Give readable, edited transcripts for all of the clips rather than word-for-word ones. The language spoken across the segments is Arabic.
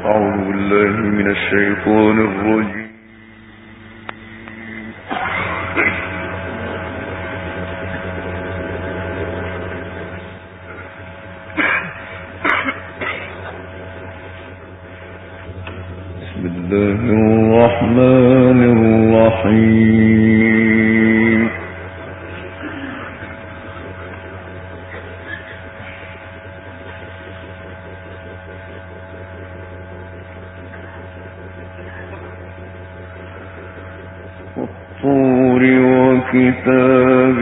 أعوذ بالله من الشيطان الرجيم. بسم الله الرحمن الرحيم. والطور وكتاب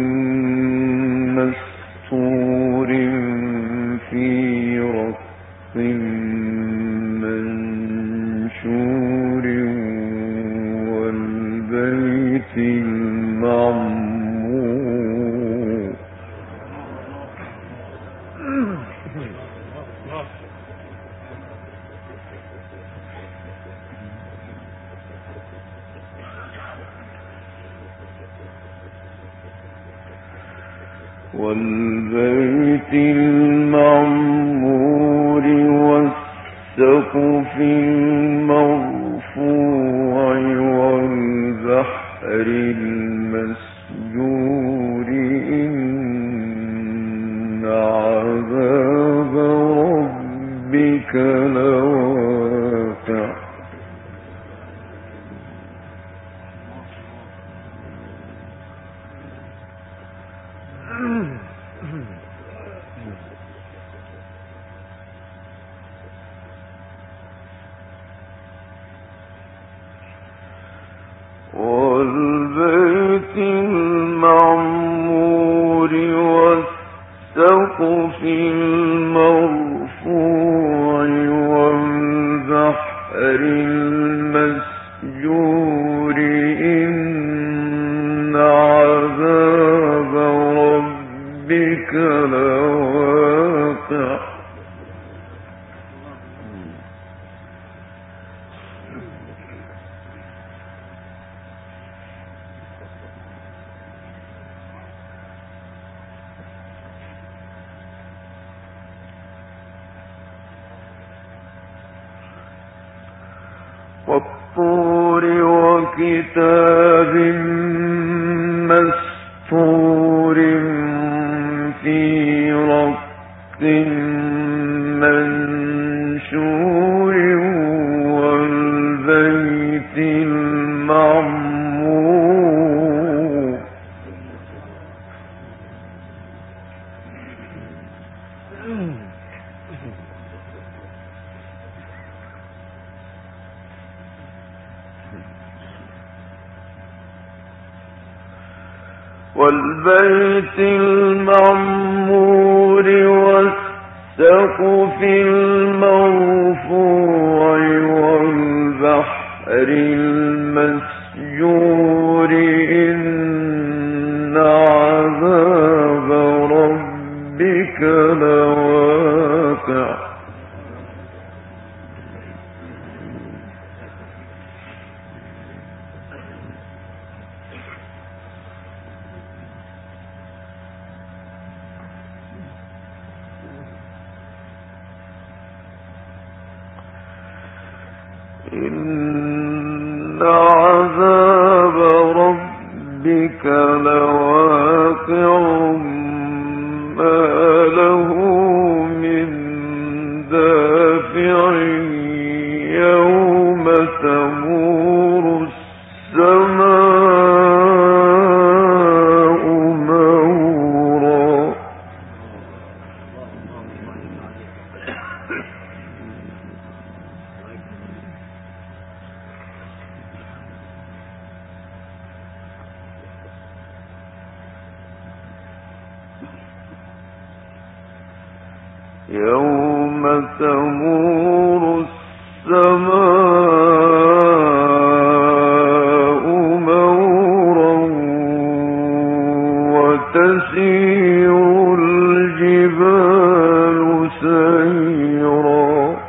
مسطور في رق منشور والبيت المعمور والبيت المعمور والسقف المرفوع والبحر المسجور إن عذاب ربك لواقع والبيت المعمور والسقف المرفوع والبحر المسجور إن عذاب ربك لواقع والطور وكتاب مسطور في رق منشور والبيت المعمور والبيت المعمور والسقف المرفوع والبحر المسجور إن عذاب ربك لواقع إن عذاب ربك لواقع ما له من دافع يوم تمور السماء مورا يوم تمور السماء مورا وتسير الجبال سيرا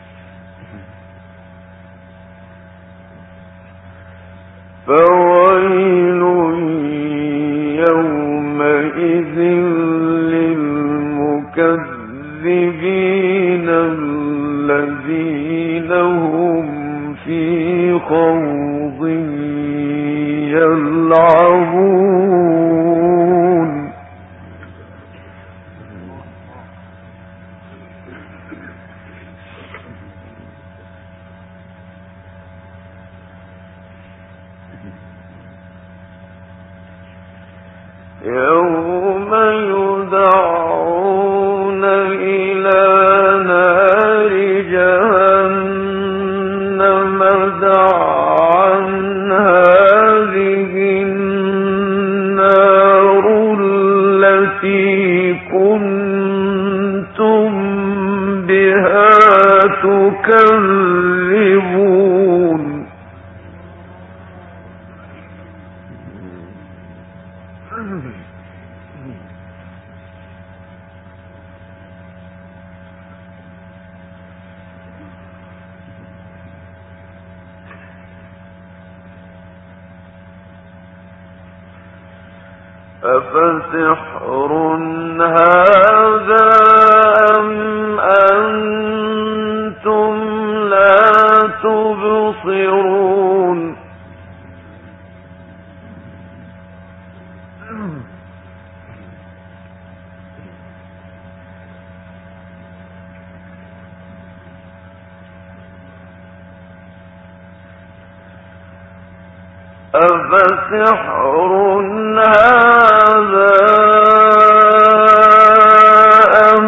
فويل حوض يلعبون يوم يدعون إلى نار جهنم دعا هذه النار التي كنتم بها تكذبون أفسحر هذا أم أنتم لا تبصرون أفسحر هذا أم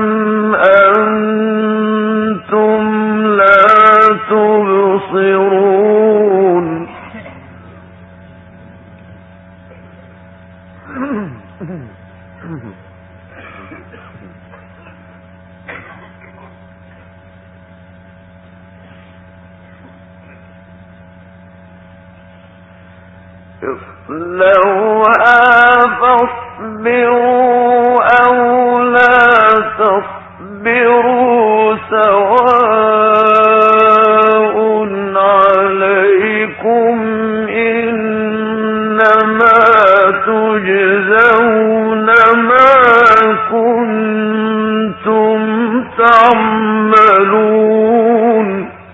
أنتم لا تبصرون اصلوها فاصبروا أو لا تصبروا سواء عليكم إنما تجزون ما كنتم تعملون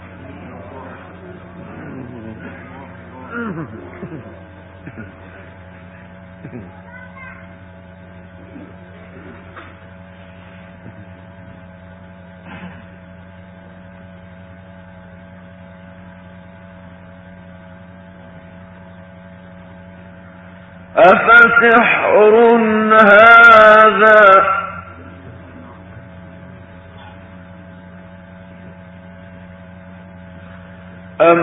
أفسحر هذا أم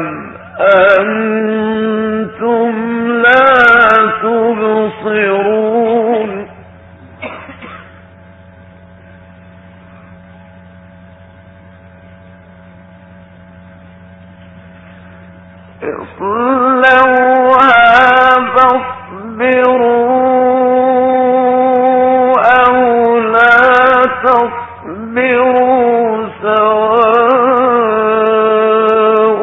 أنتم لا تبصرون اصلوها فاصبروا أو لا تصبروا سواء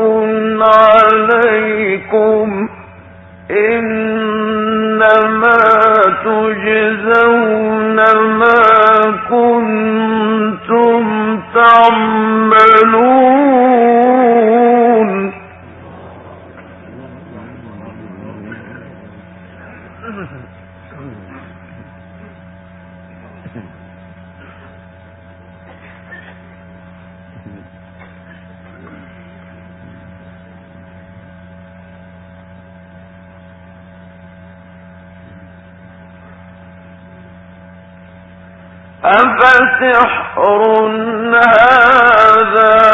عليكم إنما تجزون ما كنتم تعملون أفسحر هذا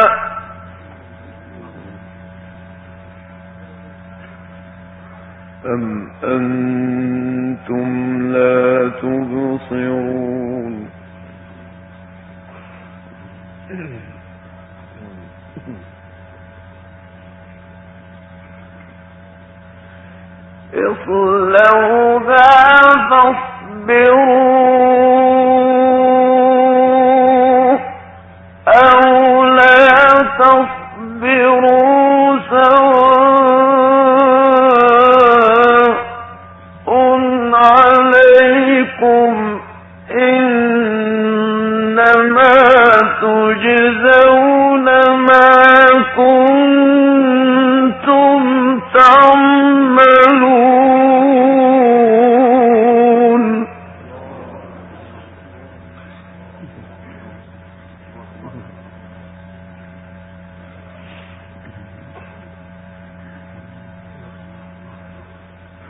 أم أنتم لا تبصرون اصلوها فاصبروا أو لا تصبروا سواء عليكم إنما تجزون ما كنتم تعملون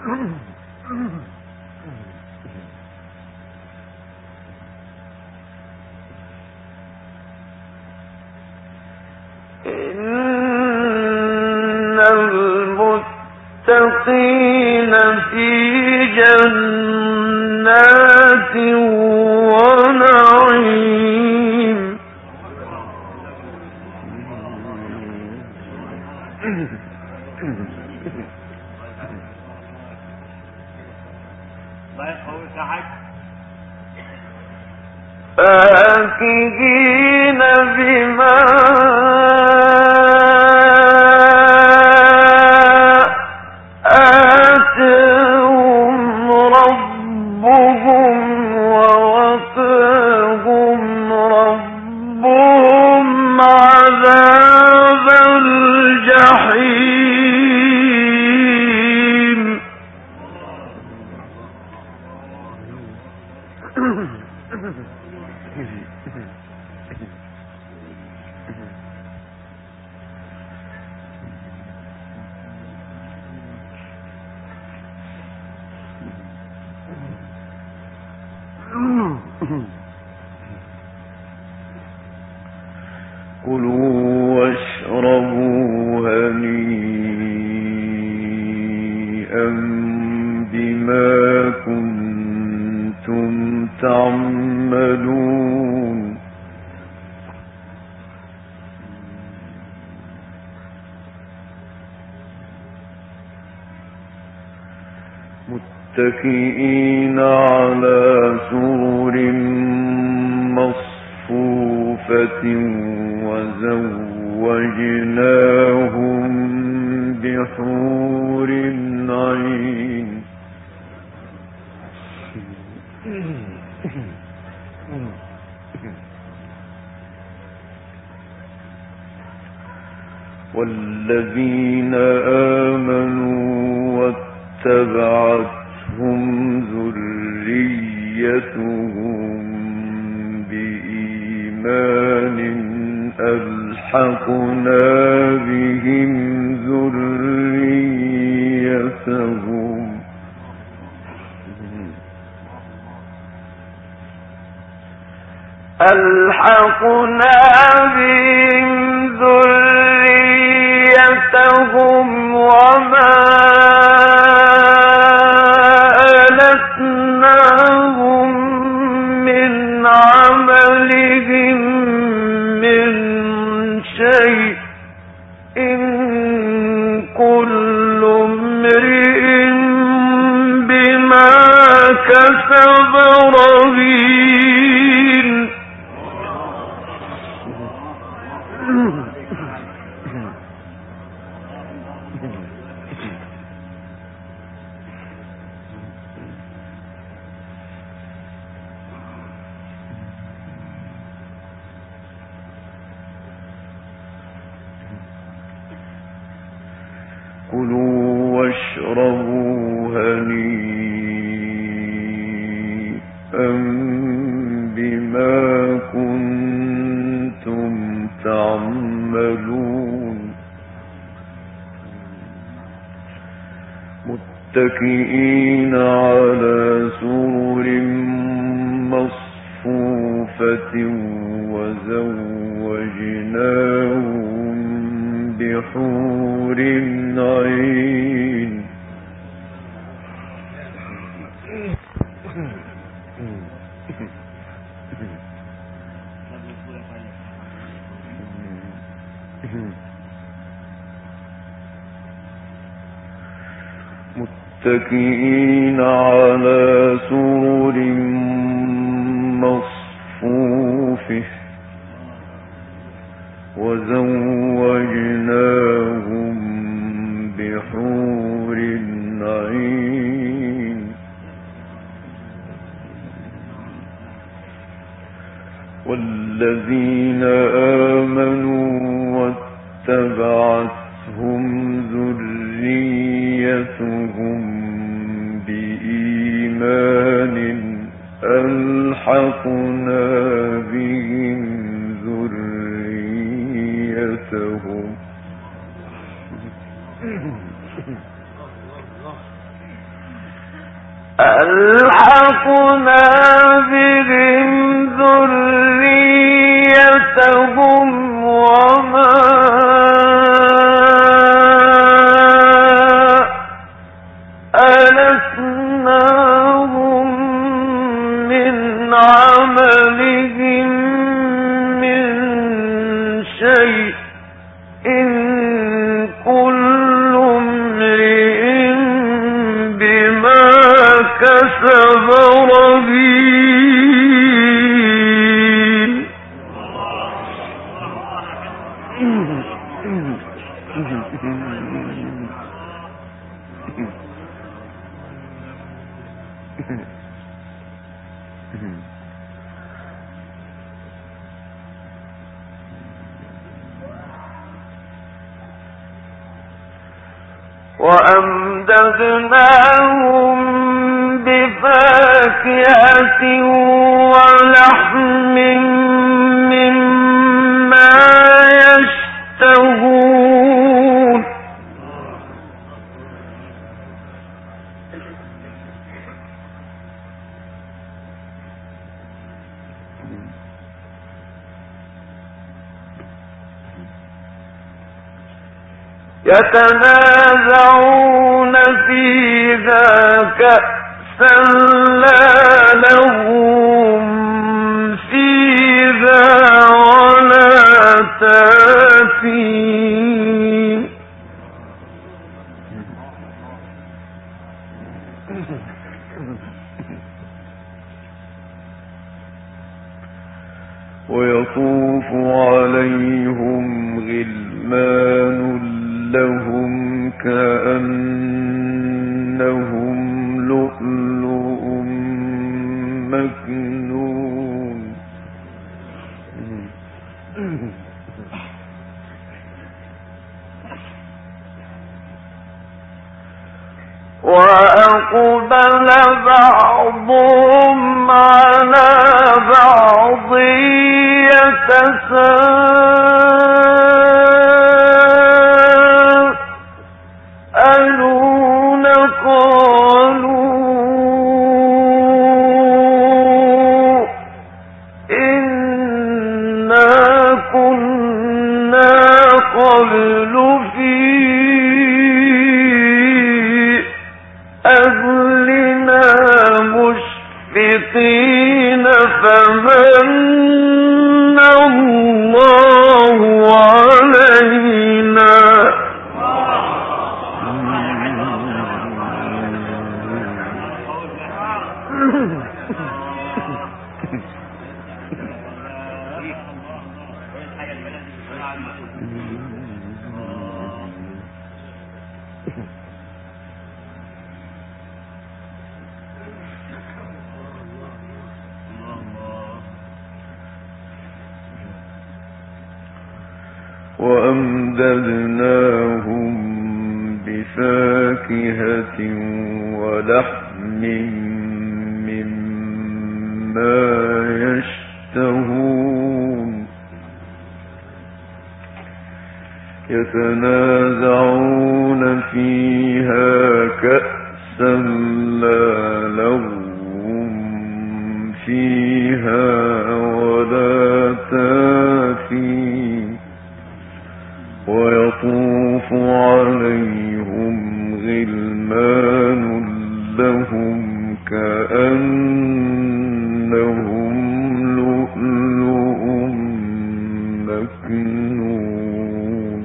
المتقين في جنات ونعيم فاكهين بما كلوا واشربوا هنيئا بما كنتم تعملون متكئين على سرر مصفوفة وزوجناهم بحور عين والذين آمنوا واتبعتهم ذريتهم بإيمان ألحقنا بهم ذريتهم وما ألتناهم من عملهم من شيء إن كل امرئ بما كسب رهين كلوا واشربوا هنيئا بما كنتم تعملون متكئين على سرر مصفوفة وزوجناهم بحور عين متكئين على سرر مصفوفة وزوجناهم بحور عين والذين آمنوا واتبعتهم ذريتهم بإيمان ألحقنا بهم ذريتهم وألحقنا بهم ذريتهم وما ألتناهم من عملهم من شيء إن كل امرئ بما كسب رهين. وأمددناهم بفاكهة ولحم مما يشتهون. يتنازعون فيها كأسا لا لهم فيها ولا تأثيم. ويطوف عليهم غلمان لهم كأنهم لؤلؤ مكنون. وأقبل بعضهم على بعض يتساءلون قالوا إنا كنا قبل في أهلنا مشفقين فمن الله علينا. وأمددناهم بفاكهة ولحم مما يشتهون. يتنازعون فيها كأسا لا لهم فيها ولا تأثيم. ويطوف عليهم غلمان لهم كأنهم لؤلؤ مكنون.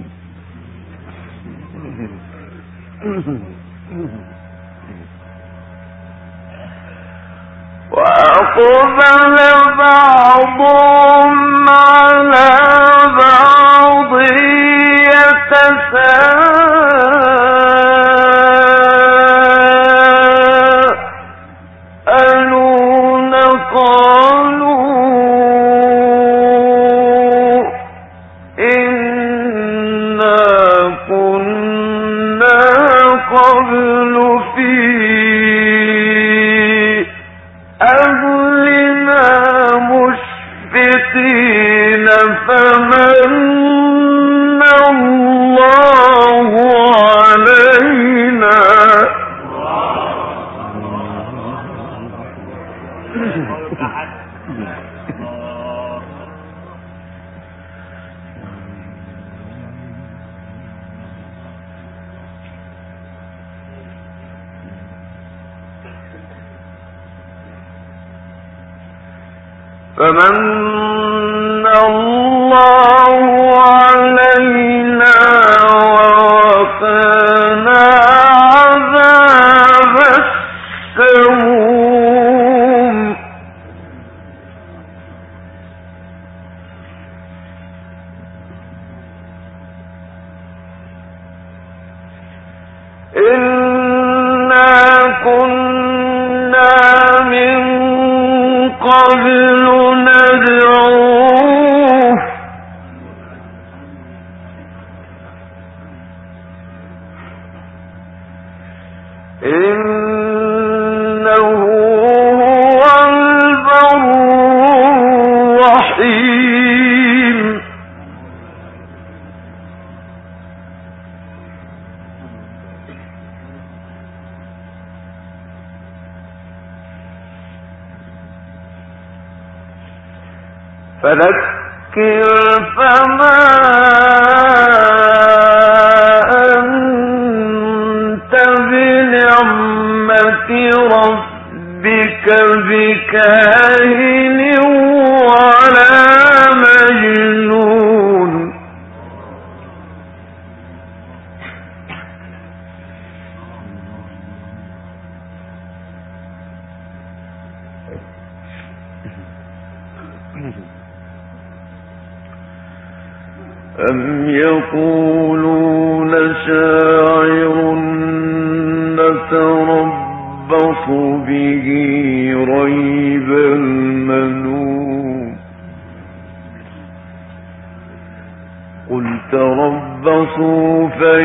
وأقبل بعضهم على بعض يتساءلون قالوا إنا كنا قبل في أهلنا مشفقين فمن الله فمن الله علينا ووقانا عذاب السموم إنا كنا من قبل ندعوه إنه هو البر الرحيم فذكر فما أنت بنعمة ربك بكاهن ولا مجنون أم يقولون شاعر نتربص به ريب المنون قل تربصوا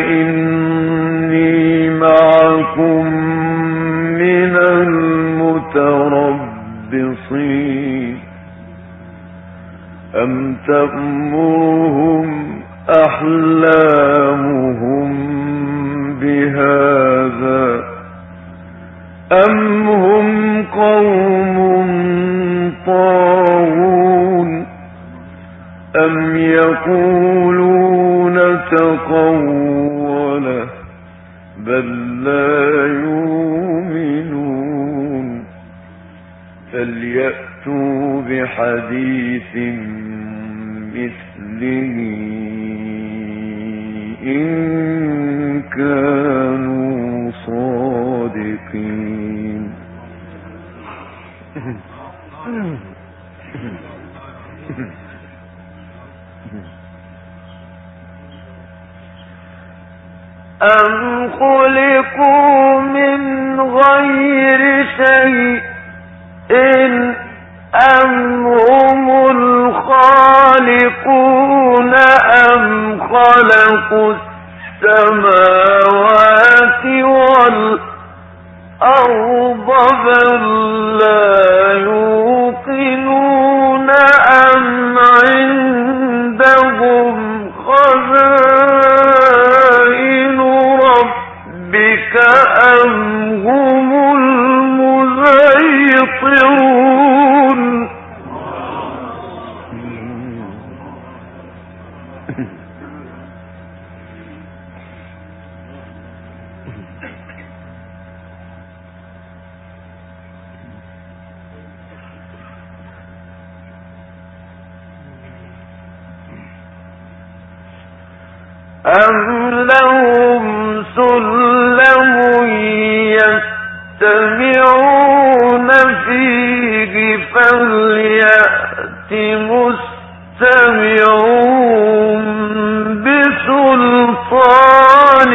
فإني معكم من المتربصين أم تأمرهم أحلامهم بهذا أم هم قوم طاغون أم يقولون تقوله بل لا يؤمنون فليأتوا بحديث مثله إن كانوا صادقين أم خلقوا من غير شيء أم هم الخالقون أم خلقوا السماوات والأرض بل لا يوقنون أم عندهم خزائن ربك أم هم المسيطرون أم لهم سلم يستمعون فيه فليأت مستمعون بسلطان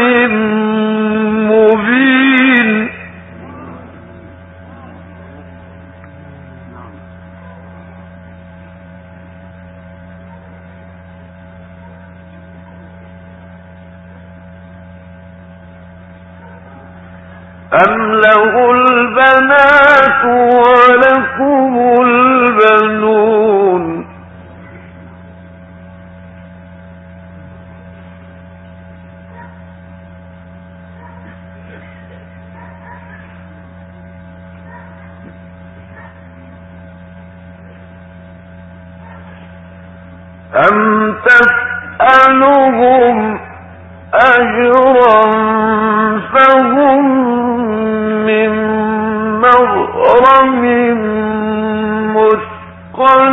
مبين أم له البنات ولكم البنون أم تسألهم أجرا فهم من مغرم مثقلون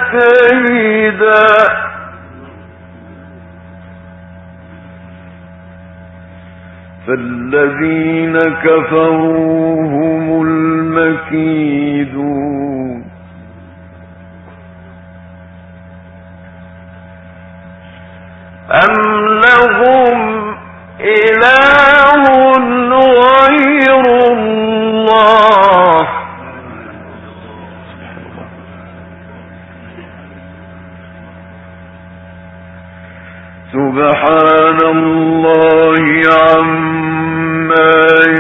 كيدا فالذين كفروا هم المكيدون أم لهم إله غير الله سبحان الله عما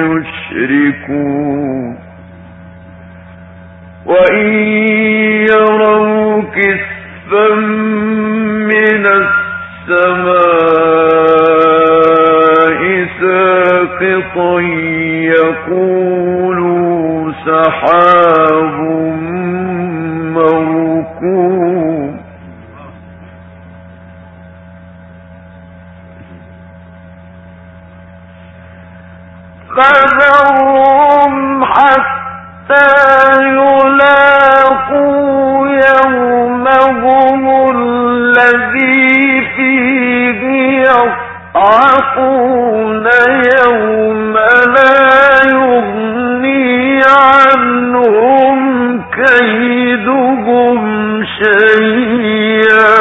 يشركون وإن يروا كسفا من السماء ساقطا يقولوا سحاب مركوم فذرهم حتى يلاقوا يومهم الذي فيه يصعقون يوم لا يغني عنهم كيدهم شيئا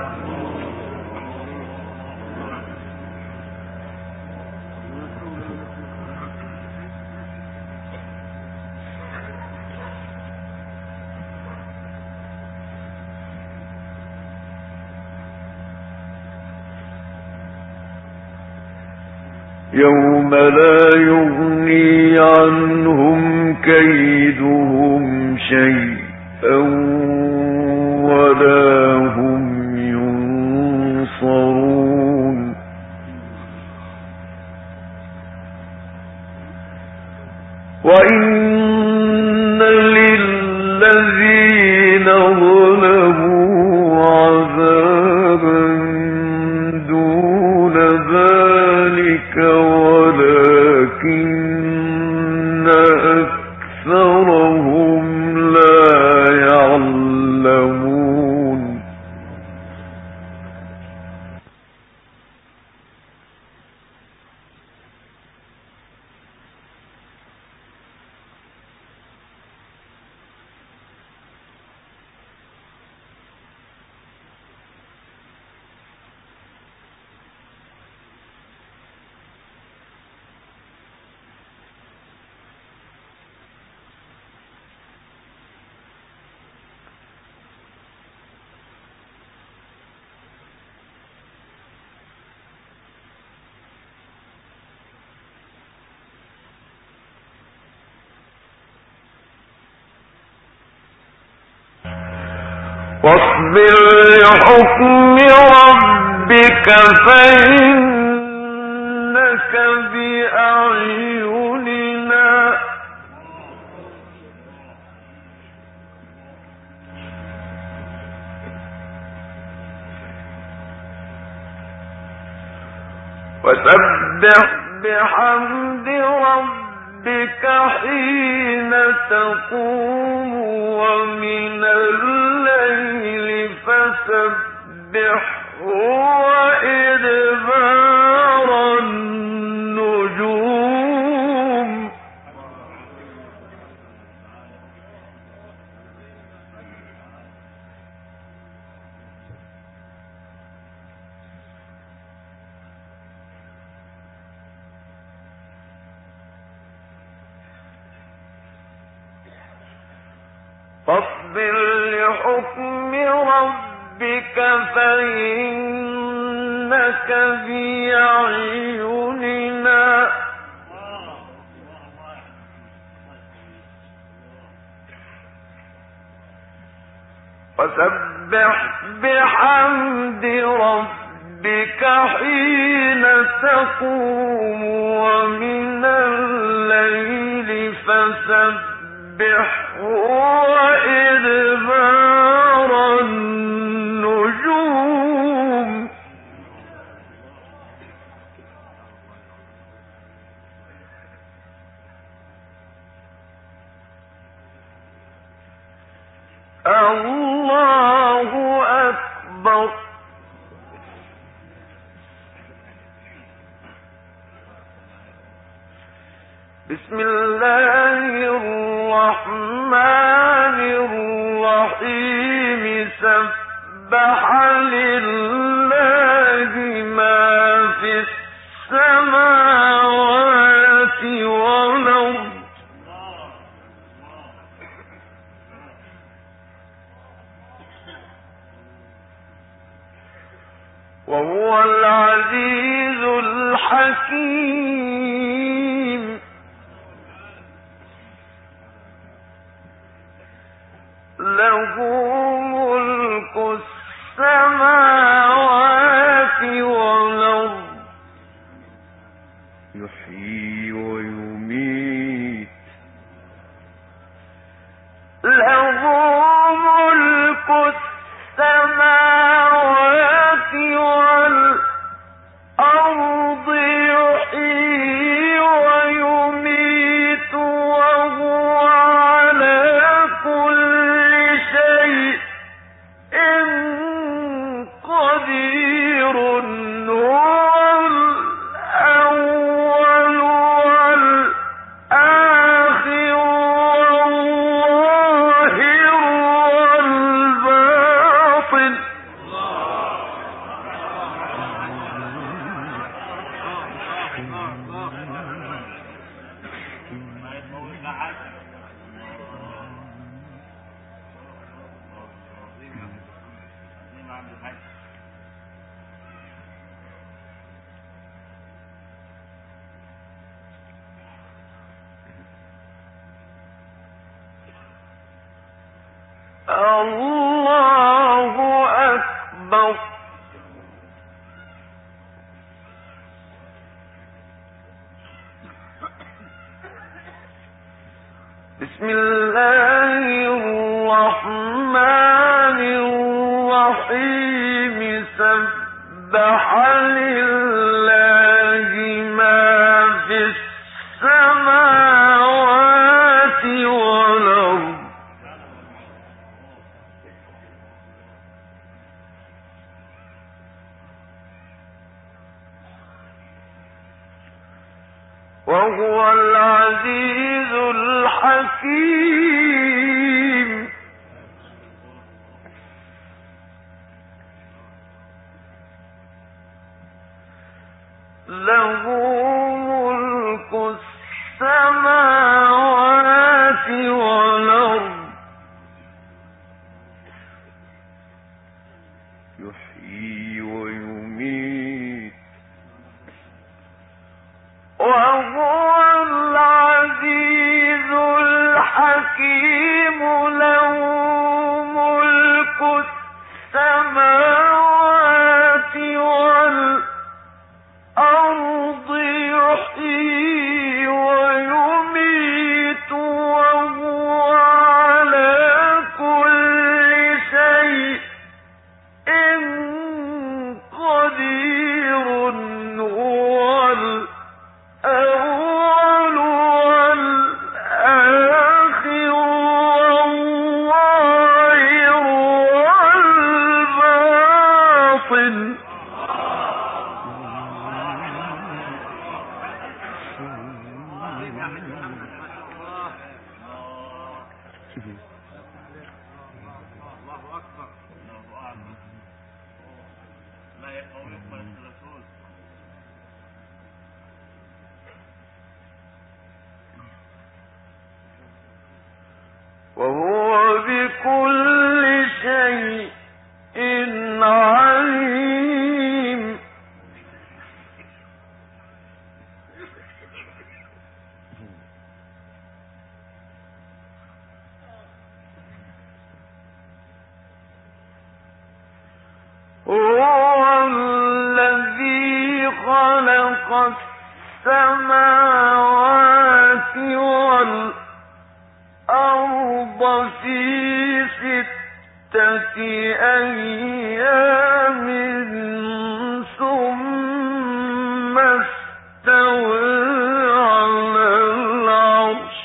يوم لا يغني عنهم كيدهم شيئا ولا هم ينصرون وإن للذين ظلموا عذابا دون ذلك ولكن أكثرهم لا يعلمون واصبر لحكم ربك فإنك بأعيننا وسبح بحمد ربك حين تقوم ومن الليل فسبحه وإدبار النجوم فاصبر لحكم ربك فإنك بأعيننا وسبح بحمد ربك حين تقوم ومن الليل فسبحه وإدبار النجوم الله أكبر. بسم الله الرحمن الرحيم. سبح لله ما في السماوات والأرض وهو العزيز الحكيم. له ملك السماوات والأرض يحيي ويميت. له ملك السماوات والأرض يحيي ويميت وهو على كل شيء قدير. هو الأول والآخر والظاهر والباطن. الله أكبر. بسم الله الرحمن الرحيم. سبح لله ما في السماوات والأرض وهو العزيز الحكيم. له ملك السماوات والأرض يحيي ويميت وهو العزيز الحكيم. له ملك السماوات والأرض يحيي ويميت وهو على كل شيء قدير. هو الأول والآخر والظاهر والباطن. وهو بكل شيء عليم. هو الذي خلق السماوات والأرض في 6 أيام ثم استوى على العرش.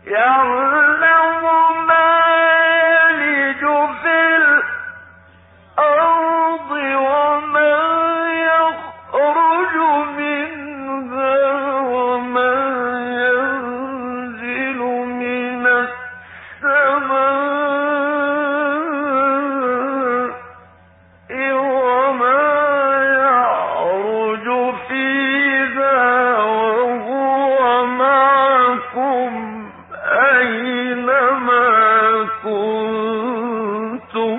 يعلم ما يلج في الأرض وما يخرج منها وما ينزل من السماء وما يعرج فيها وهو معكم أينما كنتم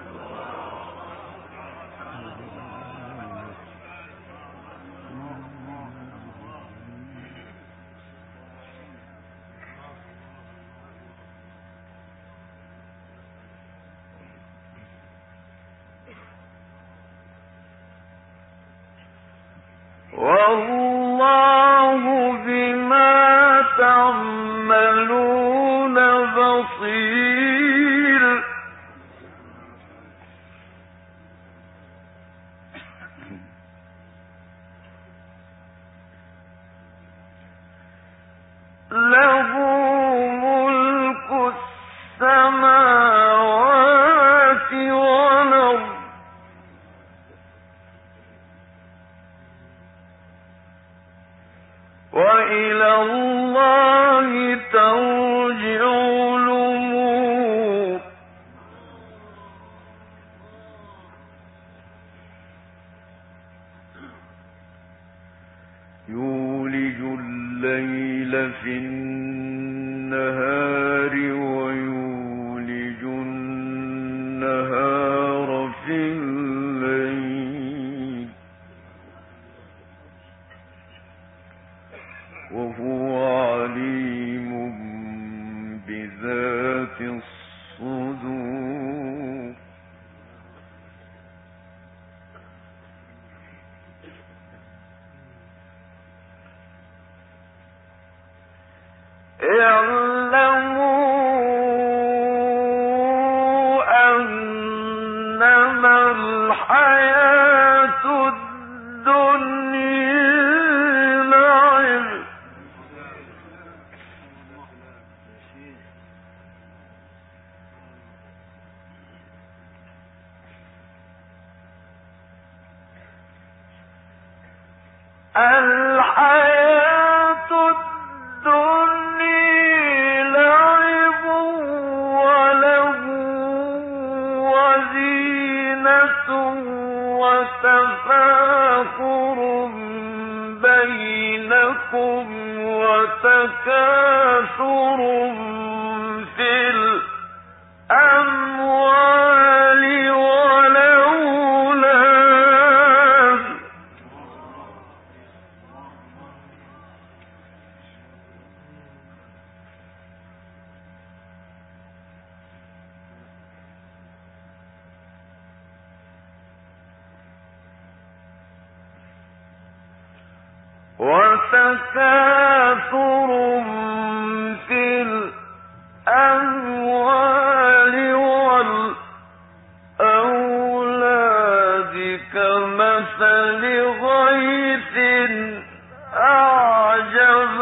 والله بما تعملون بصير له ملك السماوات والأرض وإلى الله ترجع الأمور يولج الليل في النهار ويولج النهار في الليل وهو عليم بذات الصدور اعلموا أنما الحياة الدنيا لعب الحياة الدنيا لعب وله وزينة وتفاخر بينكم وتكاثر في الأموال والأولاد وتكاثر في الأموال والأولاد كمثل غيث أعجب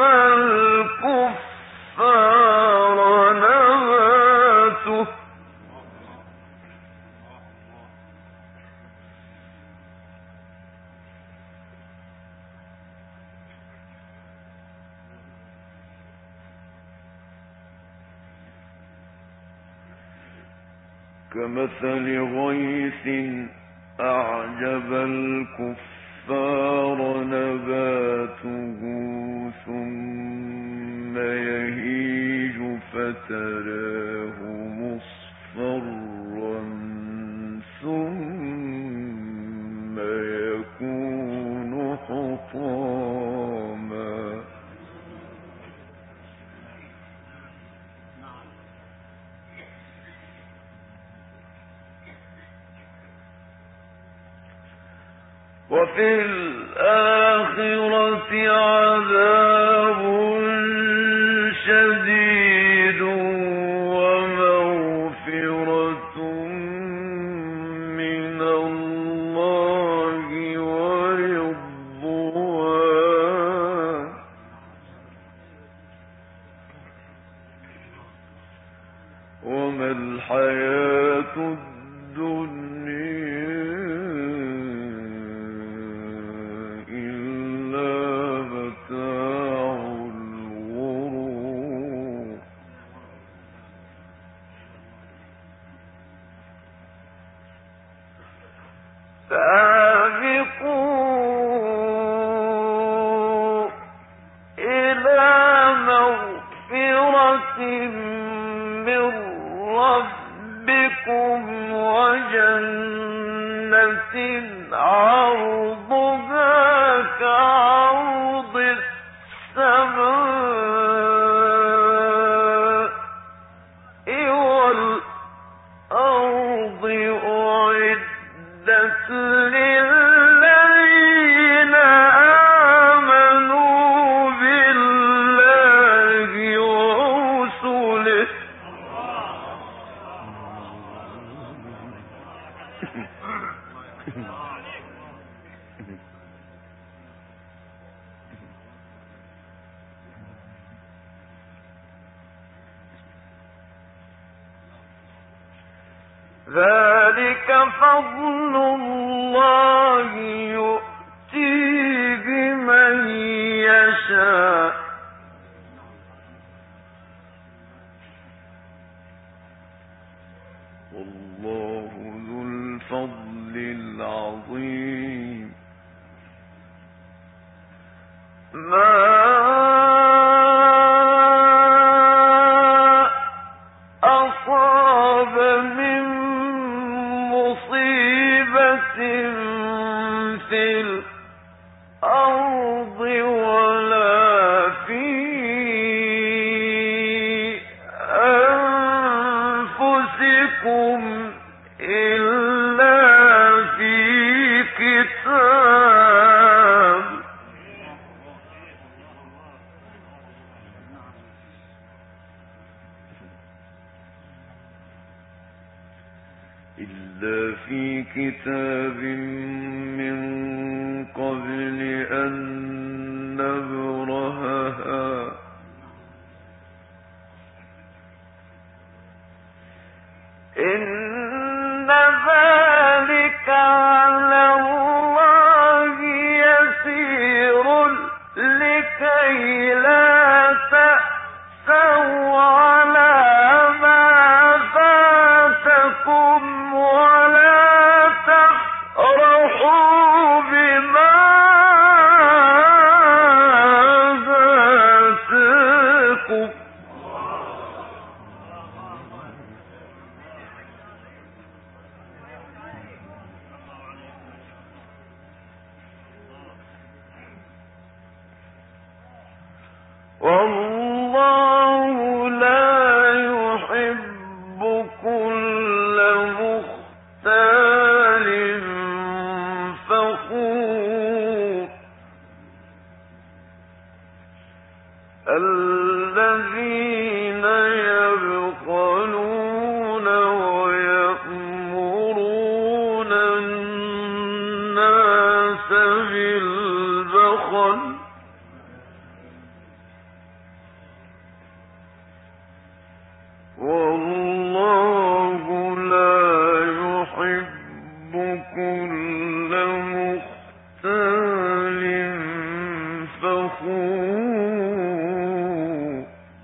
الكفار نباته كمثل غيث أعجب الكفار نباته ثم يهيج فتراه مصفرا ثم يكون حطاما وفي الآخرة عذاب شديد ومغفرة من الله ورضوان من ربكم وجنة عرضها كعرض السماء والأرض أعدت للذين آمنوا بالله ورسله ذلك فضل الله يؤتيه من يشاء والله ذو الفضل العظيم. ما أصاب من مصيبة في الأرض ولا في أنفسكم إلا في كتاب من قبل أن نبرهها إن ذلك على الله يسير لكي لا تأسوا على ما فاتكم ولا تفرحوا بما آتاكم والله لا يحب كل مختال فخور الذين يبخلون ويأمرون الناس بالبخل والله لا يحب كل مختال فخور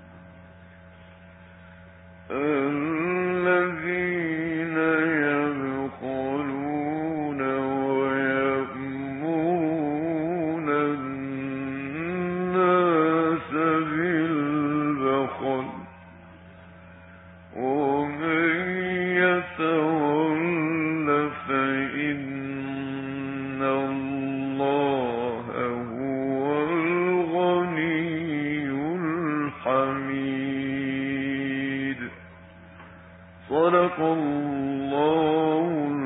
الذين يبخلون ويأمرون الناس بالبخل ومن يتول فإن الله هو الغني الحميد. صدق الله